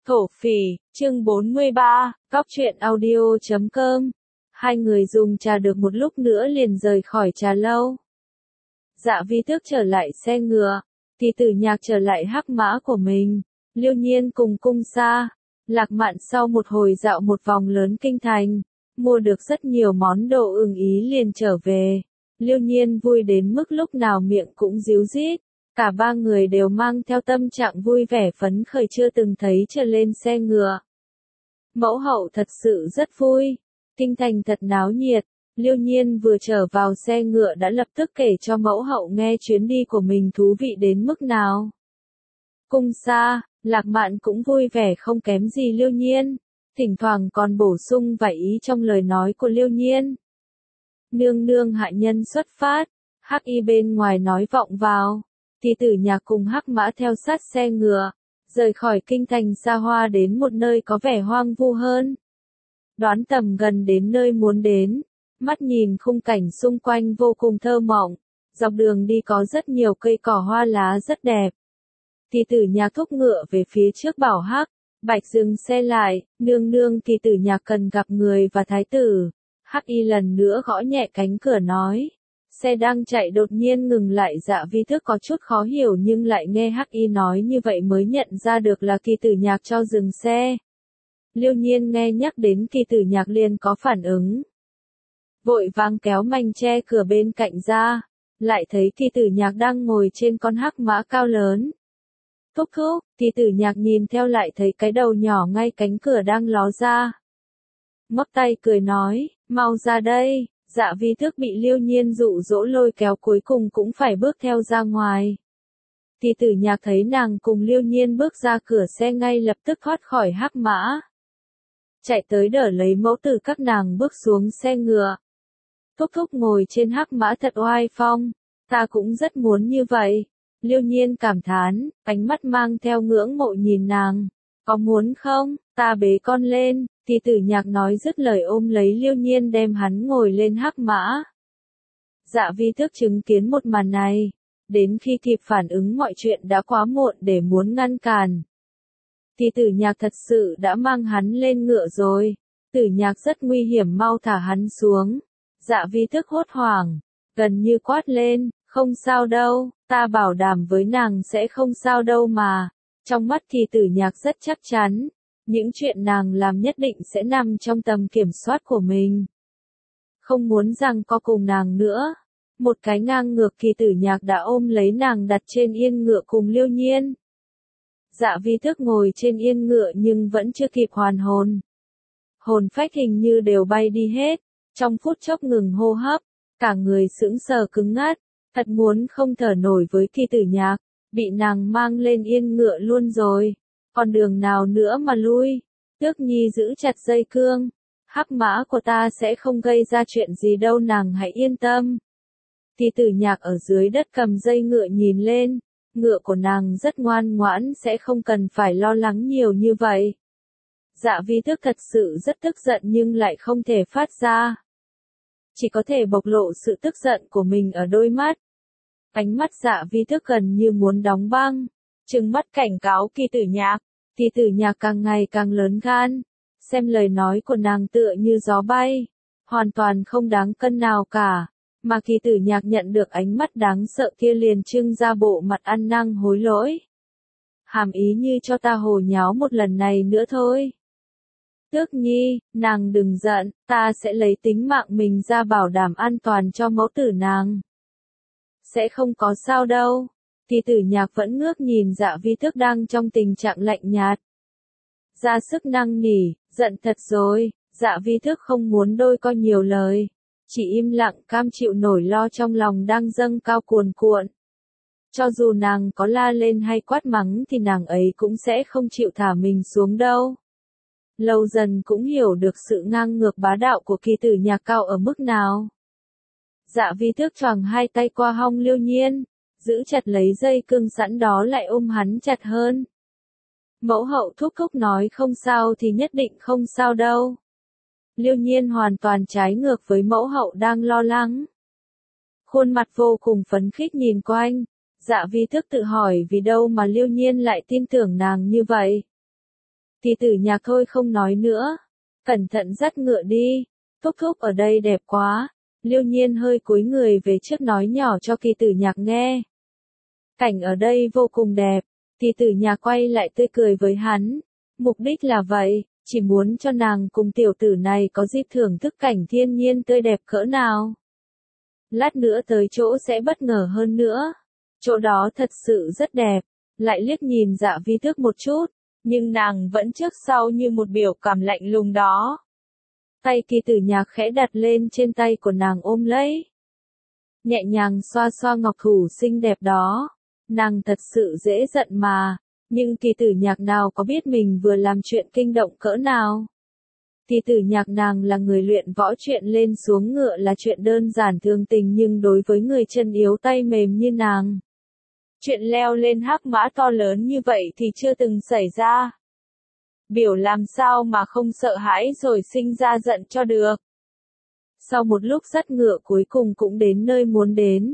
Thổ phỉ, chương 43, Cóc truyện audio.com. Hai người dùng trà được một lúc nữa liền rời khỏi trà lâu. Dạ Vi Tước trở lại xe ngựa, thì Tử Nhạc trở lại hắc mã của mình, Liêu Nhiên cùng Cung Sa, Lạc Mạn sau một hồi dạo một vòng lớn kinh thành, mua được rất nhiều món đồ ưng ý liền trở về. Liêu Nhiên vui đến mức lúc nào miệng cũng ríu rít. Cả ba người đều mang theo tâm trạng vui vẻ phấn khởi chưa từng thấy trở lên xe ngựa. Mẫu hậu thật sự rất vui. Kinh thành thật náo nhiệt. Liêu Nhiên vừa trở vào xe ngựa đã lập tức kể cho mẫu hậu nghe chuyến đi của mình thú vị đến mức nào. Cung Sa, Lạc Mạn cũng vui vẻ không kém gì Liêu Nhiên. Thỉnh thoảng còn bổ sung vài ý trong lời nói của Liêu Nhiên. Nương nương hạ nhân xuất phát. Hắc y bên ngoài nói vọng vào. Thì Tử Nhạc cùng hắc mã theo sát xe ngựa, rời khỏi kinh thành xa hoa đến một nơi có vẻ hoang vu hơn. Đoán tầm gần đến nơi muốn đến, mắt nhìn khung cảnh xung quanh vô cùng thơ mộng, dọc đường đi có rất nhiều cây cỏ hoa lá rất đẹp. Thì Tử Nhạc thúc ngựa về phía trước bảo hắc, bạch dừng xe lại, nương nương Thì Tử Nhạc cần gặp người và thái tử. Hắc y lần nữa gõ nhẹ cánh cửa nói. Xe đang chạy đột nhiên ngừng lại. Dạ Vi Tước có chút khó hiểu nhưng lại nghe Hắc Y nói như vậy mới nhận ra được là Kỳ Tử Nhạc cho dừng xe. Liêu Nhiên nghe nhắc đến Kỳ Tử Nhạc liền có phản ứng. Vội vàng kéo mành che cửa bên cạnh ra, lại thấy Kỳ Tử Nhạc đang ngồi trên con hắc mã cao lớn. Thúc thúc, Kỳ Tử Nhạc nhìn theo lại thấy cái đầu nhỏ ngay cánh cửa đang ló ra. Ngóc tay cười nói, mau ra đây. Dạ Vi Tước bị Liêu Nhiên dụ dỗ lôi kéo cuối cùng cũng phải bước theo ra ngoài. Thì Tử Nhạc thấy nàng cùng Liêu Nhiên bước ra cửa xe ngay lập tức thoát khỏi hắc mã. Chạy tới đỡ lấy mẫu tử các nàng bước xuống xe ngựa. Thúc thúc ngồi trên hắc mã thật oai phong, ta cũng rất muốn như vậy. Liêu Nhiên cảm thán, ánh mắt mang theo ngưỡng mộ nhìn nàng. Có muốn không, ta bế con lên. Thì Tử Nhạc nói dứt lời ôm lấy Liêu Nhiên đem hắn ngồi lên hắc mã. Dạ Vi Tước chứng kiến một màn này, đến khi kịp phản ứng mọi chuyện đã quá muộn để muốn ngăn cản. Thì Tử Nhạc thật sự đã mang hắn lên ngựa rồi. Tử Nhạc rất nguy hiểm, mau thả hắn xuống. Dạ Vi Tước hốt hoảng, gần như quát lên, không sao đâu, ta bảo đảm với nàng sẽ không sao đâu mà. Trong mắt Thì Tử Nhạc rất chắc chắn. Những chuyện nàng làm nhất định sẽ nằm trong tầm kiểm soát của mình. Không muốn rằng có cùng nàng nữa. Một cái ngang ngược Kỳ Tử Nhạc đã ôm lấy nàng đặt trên yên ngựa cùng Liêu Nhiên. Dạ Vi Tước ngồi trên yên ngựa nhưng vẫn chưa kịp hoàn hồn. Hồn phách hình như đều bay đi hết. Trong phút chốc ngừng hô hấp, cả người sững sờ cứng ngắt, thật muốn không thở nổi với Kỳ Tử Nhạc, bị nàng mang lên yên ngựa luôn rồi. Còn đường nào nữa mà lui? Tước Nhi giữ chặt dây cương. Hắc mã của ta sẽ không gây ra chuyện gì đâu, nàng hãy yên tâm. Thì Tử Nhạc ở dưới đất cầm dây ngựa nhìn lên. Ngựa của nàng rất ngoan ngoãn, sẽ không cần phải lo lắng nhiều như vậy. Dạ Vi Tước thật sự rất tức giận nhưng lại không thể phát ra. Chỉ có thể bộc lộ sự tức giận của mình ở đôi mắt. Ánh mắt Dạ Vi Tước gần như muốn đóng băng. Trừng mắt cảnh cáo Kỳ Tử Nhạc. Thì Tử Nhạc càng ngày càng lớn gan. Xem lời nói của nàng tựa như gió bay. Hoàn toàn không đáng cân nào cả. Mà Kỳ Tử Nhạc nhận được ánh mắt đáng sợ kia liền trưng ra bộ mặt ăn năn hối lỗi. Hàm ý như cho ta hồ nháo một lần này nữa thôi. Tước Nhi, nàng đừng giận, ta sẽ lấy tính mạng mình ra bảo đảm an toàn cho mẫu tử nàng. Sẽ không có sao đâu. Thì Tử Nhạc vẫn ngước nhìn Dạ Vi Tước đang trong tình trạng lạnh nhạt. Ra sức năn nỉ, giận thật rồi. Dạ Vi Tước không muốn đôi co nhiều lời. Chỉ im lặng cam chịu nỗi lo trong lòng đang dâng cao cuồn cuộn. Cho dù nàng có la lên hay quát mắng thì nàng ấy cũng sẽ không chịu thả mình xuống đâu. Lâu dần cũng hiểu được sự ngang ngược bá đạo của Kỳ Tử Nhạc cao ở mức nào. Dạ Vi Tước choàng hai tay qua hông Liêu Nhiên. Giữ chặt lấy dây cương sẵn đó lại ôm hắn chặt hơn. Mẫu hậu thúc thúc nói không sao thì nhất định không sao đâu. Liêu Nhiên hoàn toàn trái ngược với mẫu hậu đang lo lắng. Khuôn mặt vô cùng phấn khích nhìn quanh. Dạ Vi Tước tự hỏi vì đâu mà Liêu Nhiên lại tin tưởng nàng như vậy. Thì tử nhạc thôi không nói nữa. Cẩn thận dắt ngựa đi. Thúc thúc ở đây đẹp quá. Liêu Nhiên hơi cúi người về trước nói nhỏ cho Kỳ Tử Nhạc nghe. Cảnh ở đây vô cùng đẹp. Kỳ Tử Nhạc quay lại tươi cười với hắn. Mục đích là vậy, chỉ muốn cho nàng cùng tiểu tử này có dịp thưởng thức cảnh thiên nhiên tươi đẹp cỡ nào. Lát nữa tới chỗ sẽ bất ngờ hơn nữa. Chỗ đó thật sự rất đẹp. Lại liếc nhìn Dạ Vi Tước một chút, nhưng nàng vẫn trước sau như một biểu cảm lạnh lùng đó. Tay Kỳ Tử Nhạc khẽ đặt lên trên tay của nàng ôm lấy. Nhẹ nhàng xoa xoa ngọc thủ xinh đẹp đó. Nàng thật sự dễ giận mà, nhưng Kỳ Tử Nhạc nào có biết mình vừa làm chuyện kinh động cỡ nào. Kỳ Tử Nhạc nàng là người luyện võ, chuyện lên xuống ngựa là chuyện đơn giản thường tình, nhưng đối với người chân yếu tay mềm như nàng, chuyện leo lên hắc mã to lớn như vậy thì chưa từng xảy ra. Biểu làm sao mà không sợ hãi rồi sinh ra giận cho được. Sau một lúc dắt ngựa cuối cùng cũng đến nơi muốn đến.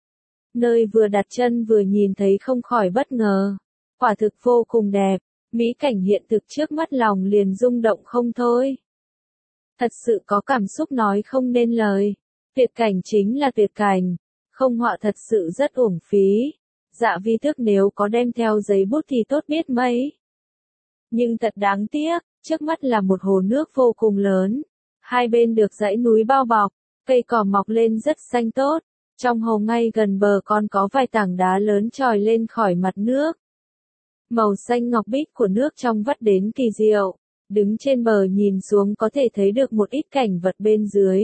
Nơi vừa đặt chân vừa nhìn thấy không khỏi bất ngờ. Quả thực vô cùng đẹp, mỹ cảnh hiện thực trước mắt lòng liền rung động không thôi. Thật sự có cảm xúc nói không nên lời. Tuyệt cảnh chính là tuyệt cảnh. Không họa thật sự rất uổng phí. Dạ Vi Tước nếu có đem theo giấy bút thì tốt biết mấy. Nhưng thật đáng tiếc, trước mắt là một hồ nước vô cùng lớn. Hai bên được dãy núi bao bọc, cây cỏ mọc lên rất xanh tốt. Trong hồ ngay gần bờ còn có vài tảng đá lớn trồi lên khỏi mặt nước. Màu xanh ngọc bích của nước trong vắt đến kỳ diệu. Đứng trên bờ nhìn xuống có thể thấy được một ít cảnh vật bên dưới.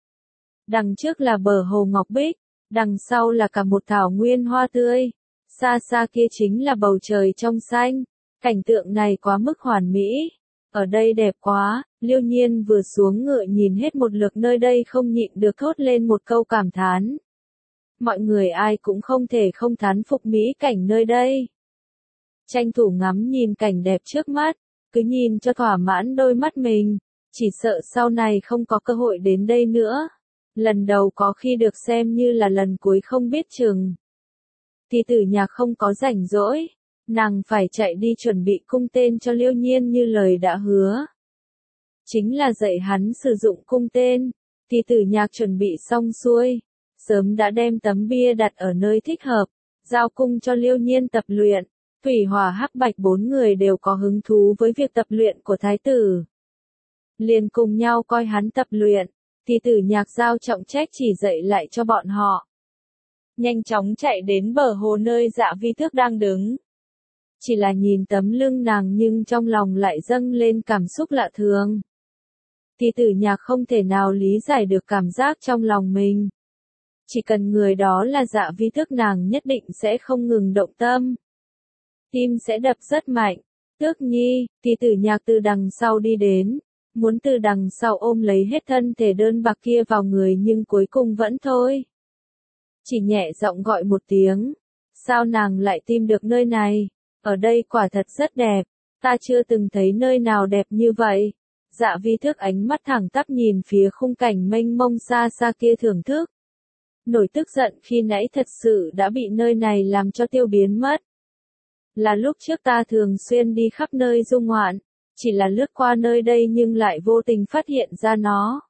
Đằng trước là bờ hồ ngọc bích, đằng sau là cả một thảo nguyên hoa tươi. Xa xa kia chính là bầu trời trong xanh. Cảnh tượng này quá mức hoàn mỹ. Ở đây đẹp quá. Liêu Nhiên vừa xuống ngựa nhìn hết một lượt nơi đây không nhịn được thốt lên một câu cảm thán. Mọi người ai cũng không thể không thán phục mỹ cảnh nơi đây. Tranh thủ ngắm nhìn cảnh đẹp trước mắt, cứ nhìn cho thỏa mãn đôi mắt mình, chỉ sợ sau này không có cơ hội đến đây nữa. Lần đầu có khi được xem như là lần cuối không biết chừng. Kỳ Tử Nhạc không có rảnh rỗi, nàng phải chạy đi chuẩn bị cung tên cho Liêu Nhiên như lời đã hứa. Chính là dạy hắn sử dụng cung tên. Kỳ Tử Nhạc chuẩn bị xong xuôi, sớm đã đem tấm bia đặt ở nơi thích hợp, giao cung cho Liêu Nhiên tập luyện. Thủy Hỏa Hắc Bạch bốn người đều có hứng thú với việc tập luyện của thái tử. Liền cùng nhau coi hắn tập luyện, Kỳ Tử Nhạc giao trọng trách chỉ dạy lại cho bọn họ. Nhanh chóng chạy đến bờ hồ nơi Dạ Vi Tước đang đứng. Chỉ là nhìn tấm lưng nàng nhưng trong lòng lại dâng lên cảm xúc lạ thường. Kỳ Tử Nhạc không thể nào lý giải được cảm giác trong lòng mình. Chỉ cần người đó là Dạ Vi Tước nàng nhất định sẽ không ngừng động tâm. Tim sẽ đập rất mạnh. Tước Nhi, Kỳ Tử Nhạc từ đằng sau đi đến, muốn từ đằng sau ôm lấy hết thân thể đơn bạc kia vào người nhưng cuối cùng vẫn thôi. Chỉ nhẹ giọng gọi một tiếng. Sao nàng lại tìm được nơi này? Ở đây quả thật rất đẹp, ta chưa từng thấy nơi nào đẹp như vậy. Dạ Vi Tước ánh mắt thẳng tắp nhìn phía khung cảnh mênh mông xa xa kia thưởng thức. Nổi tức giận khi nãy thật sự đã bị nơi này làm cho tiêu biến mất. Là lúc trước ta thường xuyên đi khắp nơi du ngoạn, chỉ là lướt qua nơi đây nhưng lại vô tình phát hiện ra nó.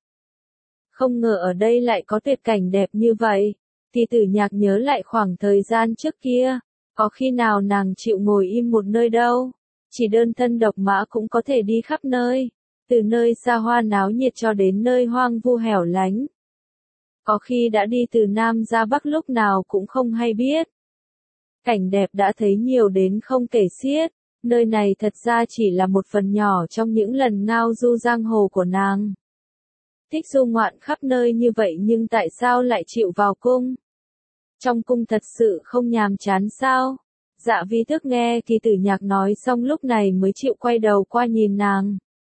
Không ngờ ở đây lại có tuyệt cảnh đẹp như vậy. Kỳ Tử Nhạc nhớ lại khoảng thời gian trước kia, có khi nào nàng chịu ngồi im một nơi đâu, chỉ đơn thân độc mã cũng có thể đi khắp nơi, từ nơi xa hoa náo nhiệt cho đến nơi hoang vu hẻo lánh. Có khi đã đi từ Nam ra Bắc lúc nào cũng không hay biết. Cảnh đẹp đã thấy nhiều đến không kể xiết, nơi này thật ra chỉ là một phần nhỏ trong những lần ngao du giang hồ của nàng. Thích du ngoạn khắp nơi như vậy nhưng tại sao lại chịu vào cung? Trong cung thật sự không nhàm chán sao? Dạ Vi Tước nghe Kỳ Tử Nhạc nói xong lúc này mới chịu quay đầu qua nhìn nàng.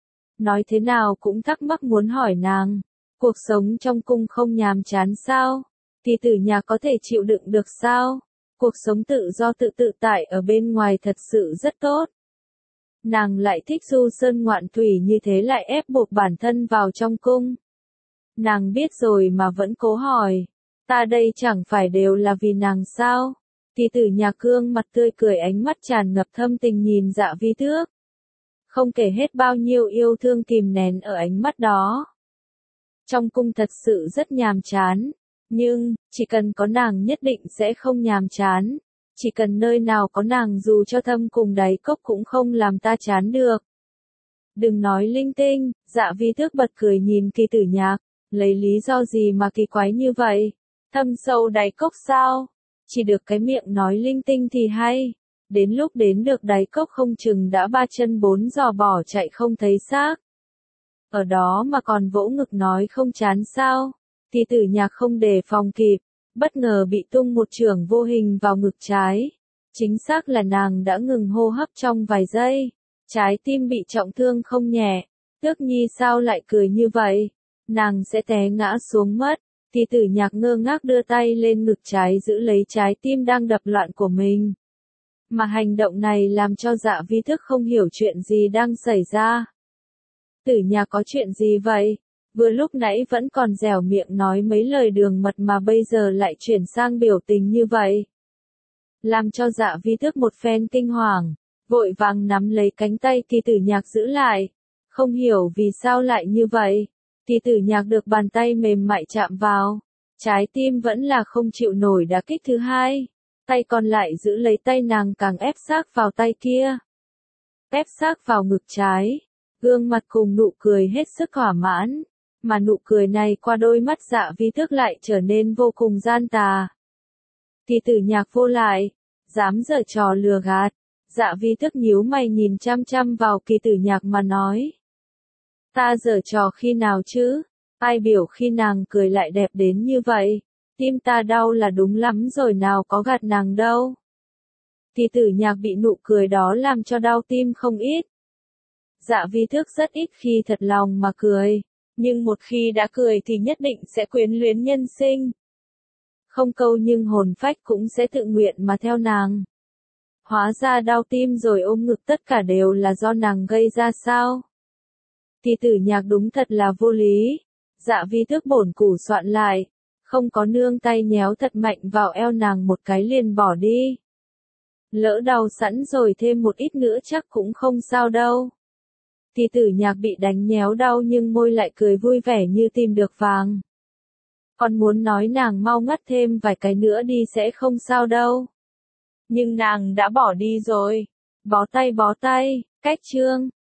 Nói thế nào cũng thắc mắc muốn hỏi nàng, cuộc sống trong cung không nhàm chán sao? Kỳ Tử Nhạc có thể chịu đựng được sao? Cuộc sống tự do tự tại ở bên ngoài thật sự rất tốt. Nàng lại thích du sơn ngoạn thủy như thế lại ép buộc bản thân vào trong cung. Nàng biết rồi mà vẫn cố hỏi. Ta đây chẳng phải đều là vì nàng sao? Kỳ Tử Nhạc gương mặt tươi cười ánh mắt tràn ngập thâm tình nhìn Dạ Vi Tước. không kể hết bao nhiêu yêu thương kìm nén ở ánh mắt đó. Trong cung thật sự rất nhàm chán, nhưng, chỉ cần có nàng nhất định sẽ không nhàm chán. Chỉ cần nơi nào có nàng dù cho thâm cùng đáy cốc cũng không làm ta chán được. Đừng nói linh tinh, Dạ Vi Tước bật cười nhìn Kỳ Tử Nhạc, lấy lý do gì mà kỳ quái như vậy? Thâm sâu đáy cốc sao? Chỉ được cái miệng nói linh tinh thì hay. Đến lúc đến được đáy cốc không chừng đã ba chân bốn giò bỏ chạy không thấy xác. Ở đó mà còn vỗ ngực nói không chán sao? Kỳ Tử Nhạc không đề phòng kịp, bất ngờ bị tung một chưởng vô hình vào ngực trái. Chính xác là nàng đã ngừng hô hấp trong vài giây. Trái tim bị trọng thương không nhẹ. Tước Nhi sao lại cười như vậy? Nàng sẽ té ngã xuống mất. Kỳ Tử Nhạc ngơ ngác đưa tay lên ngực trái giữ lấy trái tim đang đập loạn của mình. Mà hành động này làm cho Dạ Vi Tước không hiểu chuyện gì đang xảy ra. Tử Nhạc có chuyện gì vậy? Vừa lúc nãy vẫn còn dẻo miệng nói mấy lời đường mật mà bây giờ lại chuyển sang biểu tình như vậy. Làm cho Dạ Vi Tước một phen kinh hoàng, vội vàng nắm lấy cánh tay Kỳ Tử Nhạc giữ lại. Không hiểu vì sao lại như vậy. Kỳ Tử Nhạc được bàn tay mềm mại chạm vào. Trái tim vẫn là không chịu nổi đả kích thứ hai. Tay còn lại giữ lấy tay nàng càng ép sát vào tay kia. Ép sát vào ngực trái. Gương mặt cùng nụ cười hết sức thỏa mãn. Mà nụ cười này qua đôi mắt Dạ Vi Tước lại trở nên vô cùng gian tà. Kỳ Tử Nhạc vô lại. Dám giở trò lừa gạt. Dạ Vi Tước nhíu mày nhìn chăm chăm vào Kỳ Tử Nhạc mà nói. Ta giở trò khi nào chứ? Ai biểu khi nàng cười lại đẹp đến như vậy? Tim ta đau là đúng lắm rồi nào có gạt nàng đâu. Kỳ Tử Nhạc bị nụ cười đó làm cho đau tim không ít. Dạ Vi Tước rất ít khi thật lòng mà cười, nhưng một khi đã cười thì nhất định sẽ quyến luyến nhân sinh. Không câu nhưng hồn phách cũng sẽ tự nguyện mà theo nàng. Hóa ra đau tim rồi ôm ngực tất cả đều là do nàng gây ra sao? Kỳ Tử Nhạc đúng thật là vô lý. Dạ Vi Tước bổn củ soạn lại, không có nương tay nhéo thật mạnh vào eo nàng một cái liền bỏ đi. Lỡ đau sẵn rồi thêm một ít nữa chắc cũng không sao đâu. Kỳ Tử Nhạc bị đánh nhéo đau nhưng môi lại cười vui vẻ như tìm được vàng. Còn muốn nói nàng mau ngắt thêm vài cái nữa đi sẽ không sao đâu. Nhưng nàng đã bỏ đi rồi. Bó tay, cách chương.